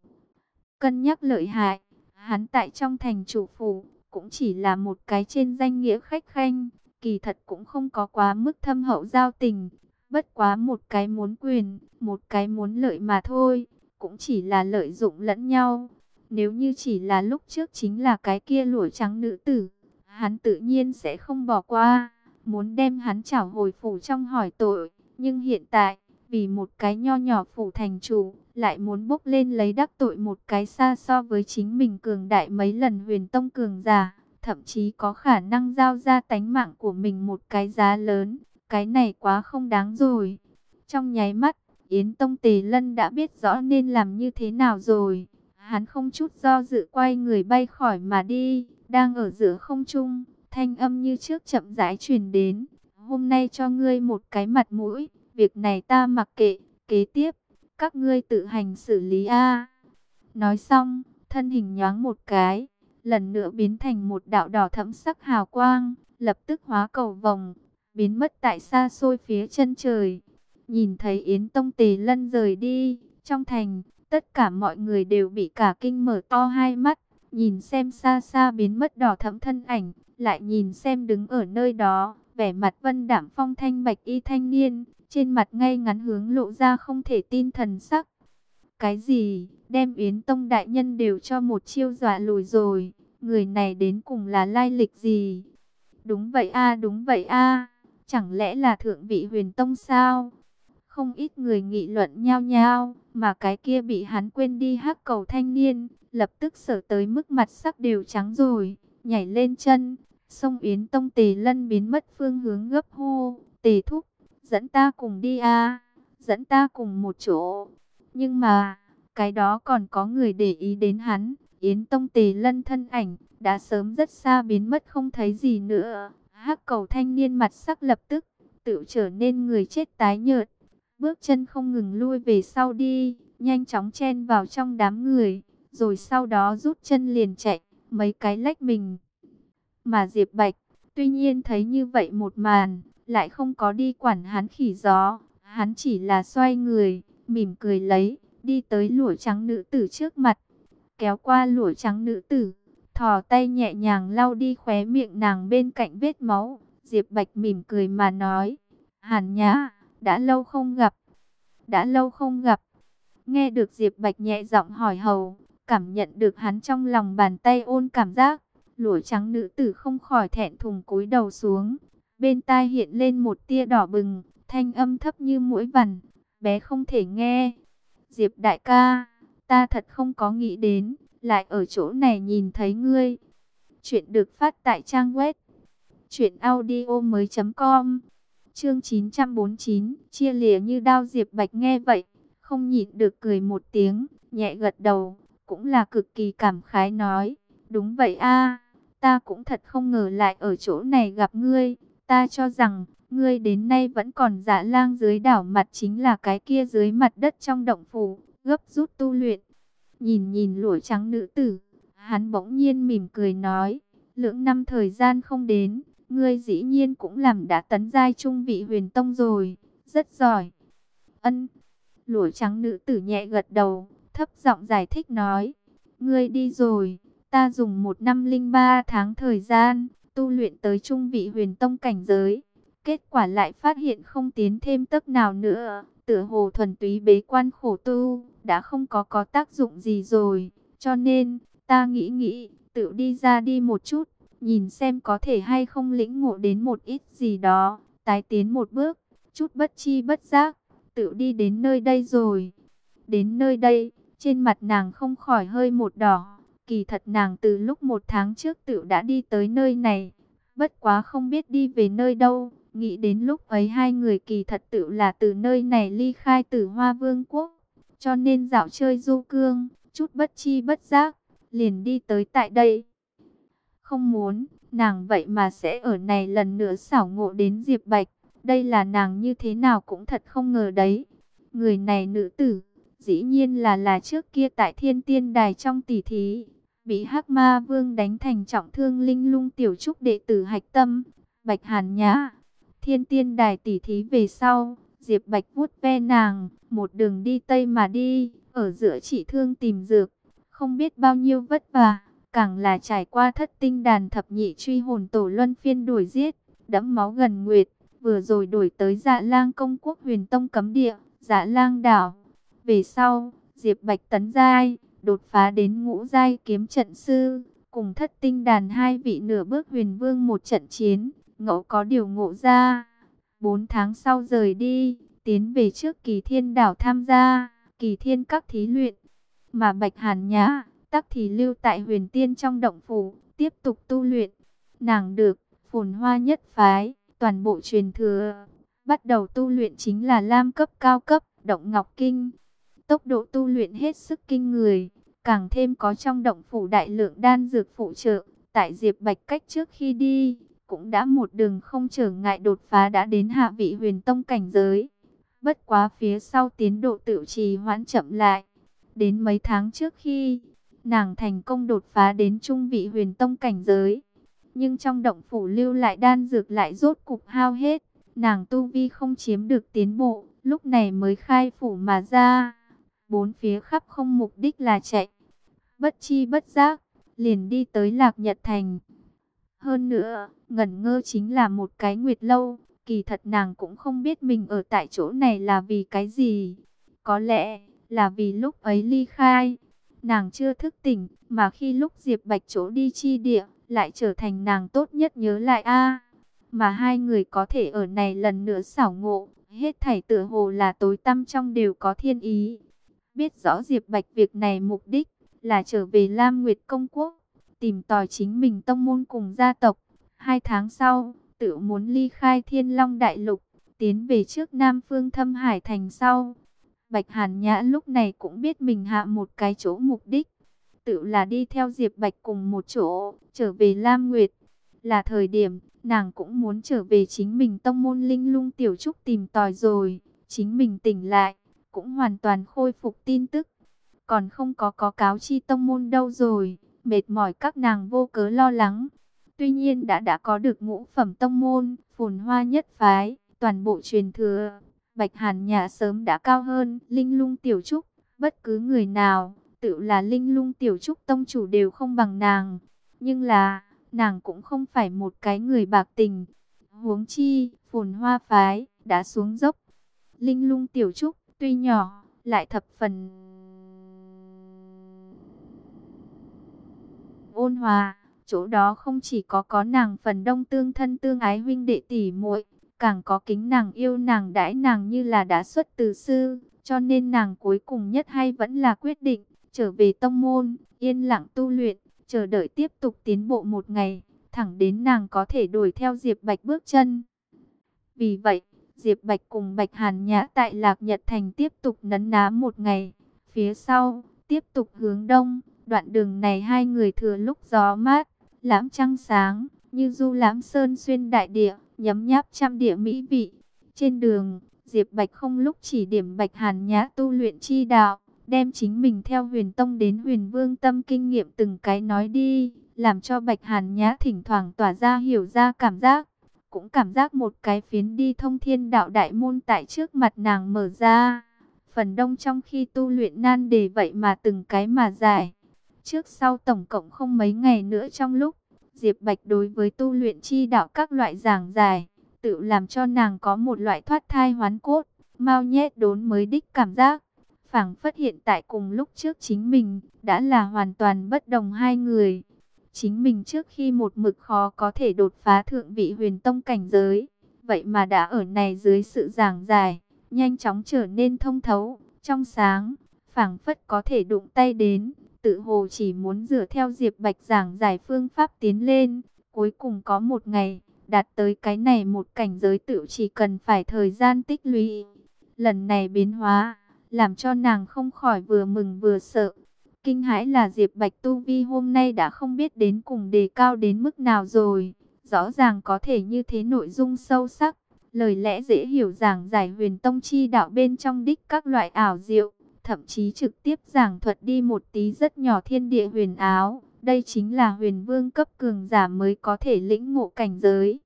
Cân nhắc lợi hại, hắn tại trong thành chủ phủ, cũng chỉ là một cái trên danh nghĩa khách khanh, kỳ thật cũng không có quá mức thâm hậu giao tình. Bất quá một cái muốn quyền, một cái muốn lợi mà thôi, cũng chỉ là lợi dụng lẫn nhau. Nếu như chỉ là lúc trước chính là cái kia lụa trắng nữ tử, hắn tự nhiên sẽ không bỏ qua, muốn đem hắn trảo hồi phủ trong hỏi tội. Nhưng hiện tại, vì một cái nho nhỏ phủ thành chủ, lại muốn bốc lên lấy đắc tội một cái xa so với chính mình cường đại mấy lần huyền tông cường giả, thậm chí có khả năng giao ra tánh mạng của mình một cái giá lớn. Cái này quá không đáng rồi. Trong nháy mắt, Yến Tông Tề Lân đã biết rõ nên làm như thế nào rồi. Hắn không chút do dự quay người bay khỏi mà đi. Đang ở giữa không trung, thanh âm như trước chậm rãi truyền đến. Hôm nay cho ngươi một cái mặt mũi, việc này ta mặc kệ, kế tiếp, các ngươi tự hành xử lý a. Nói xong, thân hình nhoáng một cái, lần nữa biến thành một đạo đỏ thẫm sắc hào quang, lập tức hóa cầu vồng, biến mất tại xa xôi phía chân trời. Nhìn thấy Yến Tông Tề Lân rời đi, trong thành, tất cả mọi người đều bị cả kinh mở to hai mắt, nhìn xem xa xa biến mất đỏ thẫm thân ảnh, lại nhìn xem đứng ở nơi đó, vẻ mặt vân đạm phong thanh bạch y thanh niên, trên mặt ngay ngắn hướng lộ ra không thể tin thần sắc. Cái gì, đem Yến Tông đại nhân đều cho một chiêu dọa lùi rồi, người này đến cùng là lai lịch gì? Đúng vậy a, đúng vậy a, chẳng lẽ là thượng vị huyền tông sao? Không ít người nghị luận nhao nhao, mà cái kia bị hắn quên đi hắc cầu thanh niên, lập tức sở tới mức mặt sắc đều trắng rồi, nhảy lên chân, xông Yến Tông Tề Lân biến mất phương hướng gấp hô, Tề thúc, dẫn ta cùng đi a, dẫn ta cùng một chỗ. Nhưng mà, cái đó còn có người để ý đến hắn, Yến Tông Tề Lân thân ảnh, đã sớm rất xa biến mất không thấy gì nữa. Hắc cầu thanh niên mặt sắc lập tức, tự trở nên người chết tái nhợt. Bước chân không ngừng lui về sau đi, nhanh chóng chen vào trong đám người, rồi sau đó rút chân liền chạy, mấy cái lách mình. Mà Diệp Bạch, tuy nhiên thấy như vậy một màn, lại không có đi quản hắn khỉ gió, hắn chỉ là xoay người, mỉm cười lấy, đi tới lụa trắng nữ tử trước mặt, kéo qua lụa trắng nữ tử, thò tay nhẹ nhàng lau đi khóe miệng nàng bên cạnh vết máu. Diệp Bạch mỉm cười mà nói, Hàn Nhã, đã lâu không gặp, đã lâu không gặp. Nghe được Diệp Bạch nhẹ giọng hỏi hầu, cảm nhận được hắn trong lòng bàn tay ôn cảm giác, lụa trắng nữ tử không khỏi thẹn thùng cúi đầu xuống, bên tai hiện lên một tia đỏ bừng, thanh âm thấp như muỗi vằn, bé không thể nghe. Diệp đại ca, ta thật không có nghĩ đến, lại ở chỗ này nhìn thấy ngươi. Chuyện được phát tại trang web truyệnaudiomoi.com. Chương 949, chia lìa như đao. Diệp Bạch nghe vậy, không nhịn được cười một tiếng, nhẹ gật đầu, cũng là cực kỳ cảm khái nói, đúng vậy a, ta cũng thật không ngờ lại ở chỗ này gặp ngươi, ta cho rằng ngươi đến nay vẫn còn Dạ Lang dưới đảo mặt, chính là cái kia dưới mặt đất trong động phủ, gấp rút tu luyện. Nhìn nhìn lụa trắng nữ tử, hắn bỗng nhiên mỉm cười nói, lưỡng năm thời gian không đến, ngươi dĩ nhiên cũng làm đã tấn giai trung vị huyền tông rồi, rất giỏi. Ân, lụa trắng nữ tử nhẹ gật đầu, thấp giọng giải thích nói, ngươi đi rồi, ta dùng 1 năm 03 tháng thời gian, tu luyện tới trung vị huyền tông cảnh giới. Kết quả lại phát hiện không tiến thêm tấc nào nữa, tựa hồ thuần túy bế quan khổ tu, đã không có tác dụng gì rồi, cho nên, ta nghĩ, tự đi ra đi một chút, nhìn xem có thể hay không lĩnh ngộ đến một ít gì đó, tái tiến một bước, chút bất chi bất giác, tự đi đến nơi đây rồi. Đến nơi đây, trên mặt nàng không khỏi hơi một đỏ, kỳ thật nàng từ lúc 1 tháng trước tự đã đi tới nơi này, bất quá không biết đi về nơi đâu. Nghĩ đến lúc ấy hai người kỳ thật tự là từ nơi này ly khai Tử Hoa Vương quốc, cho nên dạo chơi du cương, chút bất chi bất giác, liền đi tới tại đây. Không muốn, nàng vậy mà sẽ ở này lần nữa xảo ngộ đến Diệp Bạch, đây là nàng như thế nào cũng thật không ngờ đấy. Người này nữ tử, dĩ nhiên là trước kia tại Thiên Tiên Đài trong tỷ thí, bị Hắc Ma Vương đánh thành trọng thương linh lung tiểu trúc đệ tử hạch tâm, Bạch Hàn Nhã. Thiên Tiên Đài tỷ thí về sau, Diệp Bạch vuốt ve nàng, một đường đi Tây mà đi, ở giữa chỉ thương tìm dược, không biết bao nhiêu vất vả, càng là trải qua thất tinh đàn thập nhị truy hồn tổ luân phiên đuổi giết, đẫm máu gần nguyệt, vừa rồi đổi tới Dạ Lang công quốc huyền tông cấm địa, Dạ Lang đảo. Về sau, Diệp Bạch tấn giai, đột phá đến ngũ giai kiếm trận sư, cùng thất tinh đàn hai vị nửa bước huyền vương một trận chiến, ngẫu có điều ngộ ra. 4 tháng sau rời đi, tiến về trước Kỳ Thiên đảo tham gia Kỳ Thiên các thí luyện, mà Bạch Hàn Nhã tắc thì lưu tại Huyền Tiên trong động phủ, tiếp tục tu luyện. Nàng được Phồn Hoa nhất phái toàn bộ truyền thừa, bắt đầu tu luyện chính là lam cấp cao cấp Động Ngọc Kinh. Tốc độ tu luyện hết sức kinh người, càng thêm có trong động phủ đại lượng đan dược phụ trợ, tại Diệp Bạch cách trước khi đi, cũng đã một đường không trở ngại đột phá đã đến hạ vị huyền tông cảnh giới. Bất quá phía sau tiến độ tự trì hoãn chậm lại. Đến mấy tháng trước khi, nàng thành công đột phá đến trung vị huyền tông cảnh giới. Nhưng trong động phủ lưu lại đan dược lại rốt cục hao hết. Nàng tu vi không chiếm được tiến bộ, lúc này mới khai phủ mà ra. Bốn phía khắp không mục đích là chạy. Bất chi bất giác, liền đi tới Lạc Nhật Thành. Hơn nữa, ngẩn ngơ chính là một cái nguyệt lâu, kỳ thật nàng cũng không biết mình ở tại chỗ này là vì cái gì. Có lẽ là vì lúc ấy ly khai, nàng chưa thức tỉnh, mà khi lúc Diệp Bạch chỗ đi chi địa, lại trở thành nàng tốt nhất nhớ lại mà hai người có thể ở này lần nữa xảo ngộ, hết thảy tựa hồ là tối tăm trong đều có thiên ý. Biết rõ Diệp Bạch việc này mục đích là trở về Lam Nguyệt Công Quốc, tìm tòi chính mình tông môn cùng gia tộc. 2 tháng sau, tự muốn ly khai Thiên Long Đại Lục, tiến về trước Nam Phương Thâm Hải Thành sau. Bạch Hàn Nhã lúc này cũng biết mình hạ một cái chỗ mục đích, tự là đi theo Diệp Bạch cùng một chỗ, trở về Lam Nguyệt. Là thời điểm, nàng cũng muốn trở về chính mình tông môn linh lung tiểu trúc tìm tòi rồi, chính mình tỉnh lại, cũng hoàn toàn khôi phục tin tức. Còn không có cáo chi tông môn đâu rồi, mệt mỏi các nàng vô cớ lo lắng. Tuy nhiên đã có được ngũ phẩm tông môn, Phồn Hoa nhất phái, toàn bộ truyền thừa. Bạch Hàn Nhã sớm đã cao hơn linh lung tiểu trúc, bất cứ người nào, tự là linh lung tiểu trúc tông chủ đều không bằng nàng. Nhưng là, nàng cũng không phải một cái người bạc tình. Huống chi, Phồn Hoa phái, đã xuống dốc. Linh lung tiểu trúc, tuy nhỏ, lại thập phần ôn hòa. Chỗ đó không chỉ có nàng phần đông tương thân tương ái huynh đệ tỷ muội, càng có kính nàng yêu nàng đãi nàng như là đã xuất từ sư. Cho nên nàng cuối cùng nhất hay vẫn là quyết định trở về tông môn, yên lặng tu luyện, chờ đợi tiếp tục tiến bộ một ngày, thẳng đến nàng có thể đuổi theo Diệp Bạch bước chân. Vì vậy, Diệp Bạch cùng Bạch Hàn Nhã tại Lạc Nhật Thành tiếp tục nấn ná một ngày. Phía sau, tiếp tục hướng đông, đoạn đường này hai người thừa lúc gió mát, lãm trăng sáng, như du lãm sơn xuyên đại địa, nhấm nháp trăm địa mỹ vị. Trên đường, Diệp Bạch không lúc chỉ điểm Bạch Hàn Nhã tu luyện chi đạo, đem chính mình theo Huyền Tông đến Huyền Vương Tâm kinh nghiệm từng cái nói đi, làm cho Bạch Hàn Nhã thỉnh thoảng tỏa ra hiểu ra cảm giác. Cũng cảm giác một cái phiến đi thông thiên đạo đại môn tại trước mặt nàng mở ra. Phần đông trong khi tu luyện nan đề vậy mà từng cái mà giải. Trước sau tổng cộng không mấy ngày nữa trong lúc Diệp Bạch đối với tu luyện chi đạo các loại giảng giải, tự làm cho nàng có một loại thoát thai hoán cốt, mau nhét đốn mới đích cảm giác. Phảng phất hiện tại cùng lúc trước chính mình đã là hoàn toàn bất đồng hai người. Chính mình trước khi một mực khó có thể đột phá thượng vị Huyền Tông cảnh giới, vậy mà đã ở này dưới sự giảng giải, nhanh chóng trở nên thông thấu, trong sáng, phảng phất có thể đụng tay đến, tự hồ chỉ muốn dựa theo Diệp Bạch giảng giải phương pháp tiến lên, cuối cùng có một ngày, đạt tới cái này một cảnh giới tự chỉ cần phải thời gian tích lũy. Lần này biến hóa, làm cho nàng không khỏi vừa mừng vừa sợ. Kinh hãi là Diệp Bạch tu vi hôm nay đã không biết đến cùng đề cao đến mức nào rồi. Rõ ràng có thể như thế nội dung sâu sắc, lời lẽ dễ hiểu giảng giải Huyền Tông chi đạo bên trong đích các loại ảo diệu, thậm chí trực tiếp giảng thuật đi một tí rất nhỏ thiên địa huyền áo. Đây chính là Huyền Vương cấp cường giả mới có thể lĩnh ngộ cảnh giới.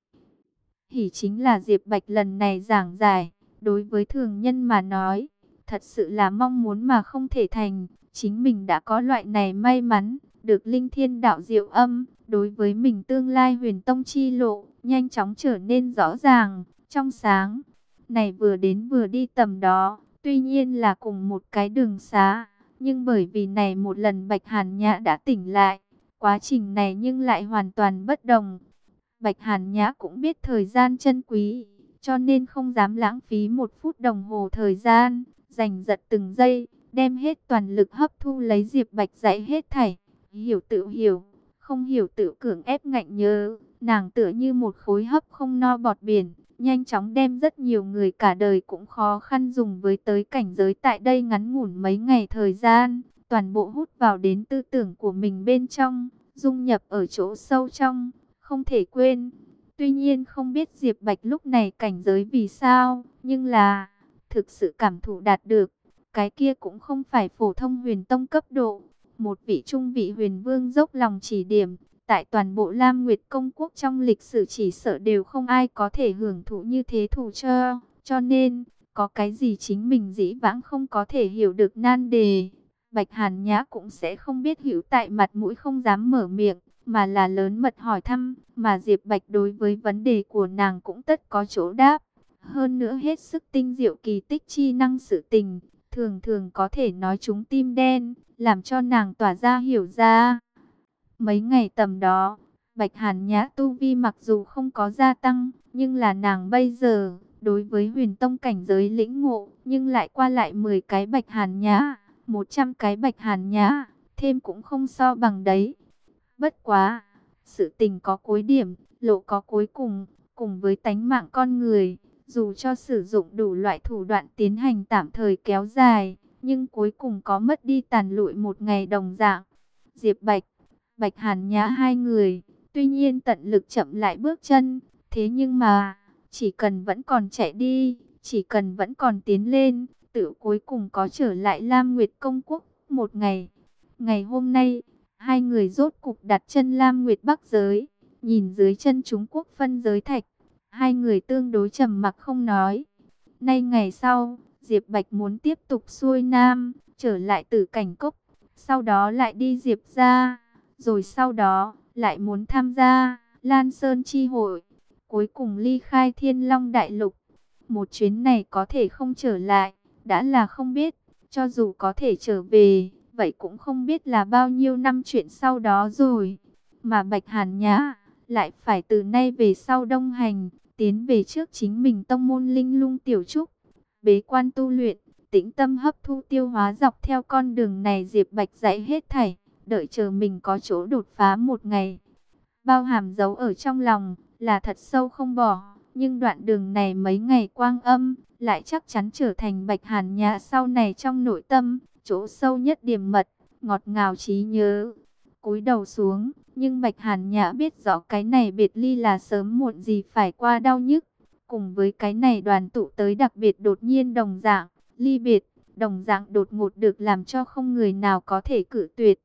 Hỉ chính là Diệp Bạch lần này giảng giải, đối với thường nhân mà nói, thật sự là mong muốn mà không thể thành. Chính mình đã có loại này may mắn, được linh thiên đạo diệu âm, đối với mình tương lai Huyền Tông chi lộ, nhanh chóng trở nên rõ ràng, trong sáng. Này vừa đến vừa đi tầm đó, tuy nhiên là cùng một cái đường xá, nhưng bởi vì này một lần Bạch Hàn Nhã đã tỉnh lại, quá trình này nhưng lại hoàn toàn bất đồng. Bạch Hàn Nhã cũng biết thời gian chân quý, cho nên không dám lãng phí một phút đồng hồ thời gian, giành giật từng giây, đem hết toàn lực hấp thu lấy Diệp Bạch dạy hết thảy. Hiểu tự hiểu, không hiểu tự cưỡng ép ngạnh nhớ. Nàng tựa như một khối hấp không no bọt biển, nhanh chóng đem rất nhiều người cả đời cũng khó khăn dùng với tới cảnh giới tại đây ngắn ngủn mấy ngày thời gian, toàn bộ hút vào đến tư tưởng của mình bên trong, dung nhập ở chỗ sâu trong, không thể quên. Tuy nhiên không biết Diệp Bạch lúc này cảnh giới vì sao, nhưng là thực sự cảm thụ đạt được. Cái kia cũng không phải phổ thông Huyền Tông cấp độ. Một vị trung vị Huyền Vương dốc lòng chỉ điểm, tại toàn bộ Lam Nguyệt Công Quốc trong lịch sử chỉ sợ đều không ai có thể hưởng thụ như thế thủ cho. Cho nên, có cái gì chính mình dĩ vãng không có thể hiểu được nan đề, Bạch Hàn Nhã cũng sẽ không biết hiểu tại mặt mũi không dám mở miệng, mà là lớn mật hỏi thăm, mà Diệp Bạch đối với vấn đề của nàng cũng tất có chỗ đáp. Hơn nữa hết sức tinh diệu kỳ tích chi năng sự tình, thường thường có thể nói trúng tim đen, làm cho nàng tỏa ra hiểu ra. Mấy ngày tầm đó, Bạch Hàn Nhã tu vi mặc dù không có gia tăng, nhưng là nàng bây giờ, đối với Huyền Tông cảnh giới lĩnh ngộ, nhưng lại qua lại 10 cái Bạch Hàn Nhã, 100 cái Bạch Hàn Nhã, thêm cũng không so bằng đấy. Bất quá, sự tình có cuối điểm, lộ có cuối cùng, cùng với tánh mạng con người, dù cho sử dụng đủ loại thủ đoạn tiến hành tạm thời kéo dài, nhưng cuối cùng có mất đi tàn lụi một ngày đồng dạng. Diệp Bạch, Bạch Hàn Nhã hai người, tuy nhiên tận lực chậm lại bước chân, thế nhưng mà, chỉ cần vẫn còn chạy đi, chỉ cần vẫn còn tiến lên, tự cuối cùng có trở lại Lam Nguyệt Công Quốc một ngày. Ngày hôm nay, hai người rốt cục đặt chân Lam Nguyệt Bắc giới, nhìn dưới chân chúng quốc phân giới thạch, hai người tương đối trầm mặc không nói. Nay ngày sau, Diệp Bạch muốn tiếp tục xuôi nam, trở lại Tử Cảnh Cốc, sau đó lại đi Diệp gia, rồi sau đó lại muốn tham gia Lan Sơn chi hội, cuối cùng ly khai Thiên Long Đại Lục. Một chuyến này có thể không trở lại, đã là không biết, cho dù có thể trở về, vậy cũng không biết là bao nhiêu năm chuyện sau đó rồi. Mà Bạch Hàn Nhã lại phải từ nay về sau đồng hành, tiến về trước chính mình tông môn Linh Lung Tiểu Trúc, bế quan tu luyện, tĩnh tâm hấp thu tiêu hóa dọc theo con đường này Diệp Bạch dạy hết thảy, đợi chờ mình có chỗ đột phá một ngày. Bao hàm giấu ở trong lòng là thật sâu không bỏ, nhưng đoạn đường này mấy ngày quang âm lại chắc chắn trở thành Bạch Hàn Nhã sau này trong nội tâm, chỗ sâu nhất điềm mật, ngọt ngào trí nhớ. Cúi đầu xuống, nhưng Bạch Hàn Nhã biết rõ cái này biệt ly là sớm muộn gì phải qua đau nhức. Cùng với cái này đoàn tụ tới đặc biệt đột nhiên đồng dạng, ly biệt, đồng dạng đột ngột được làm cho không người nào có thể cự tuyệt.